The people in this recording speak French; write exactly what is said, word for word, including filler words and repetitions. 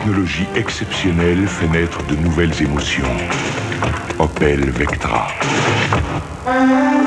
technologie exceptionnelle fait naître de nouvelles émotions. Opel Vectra.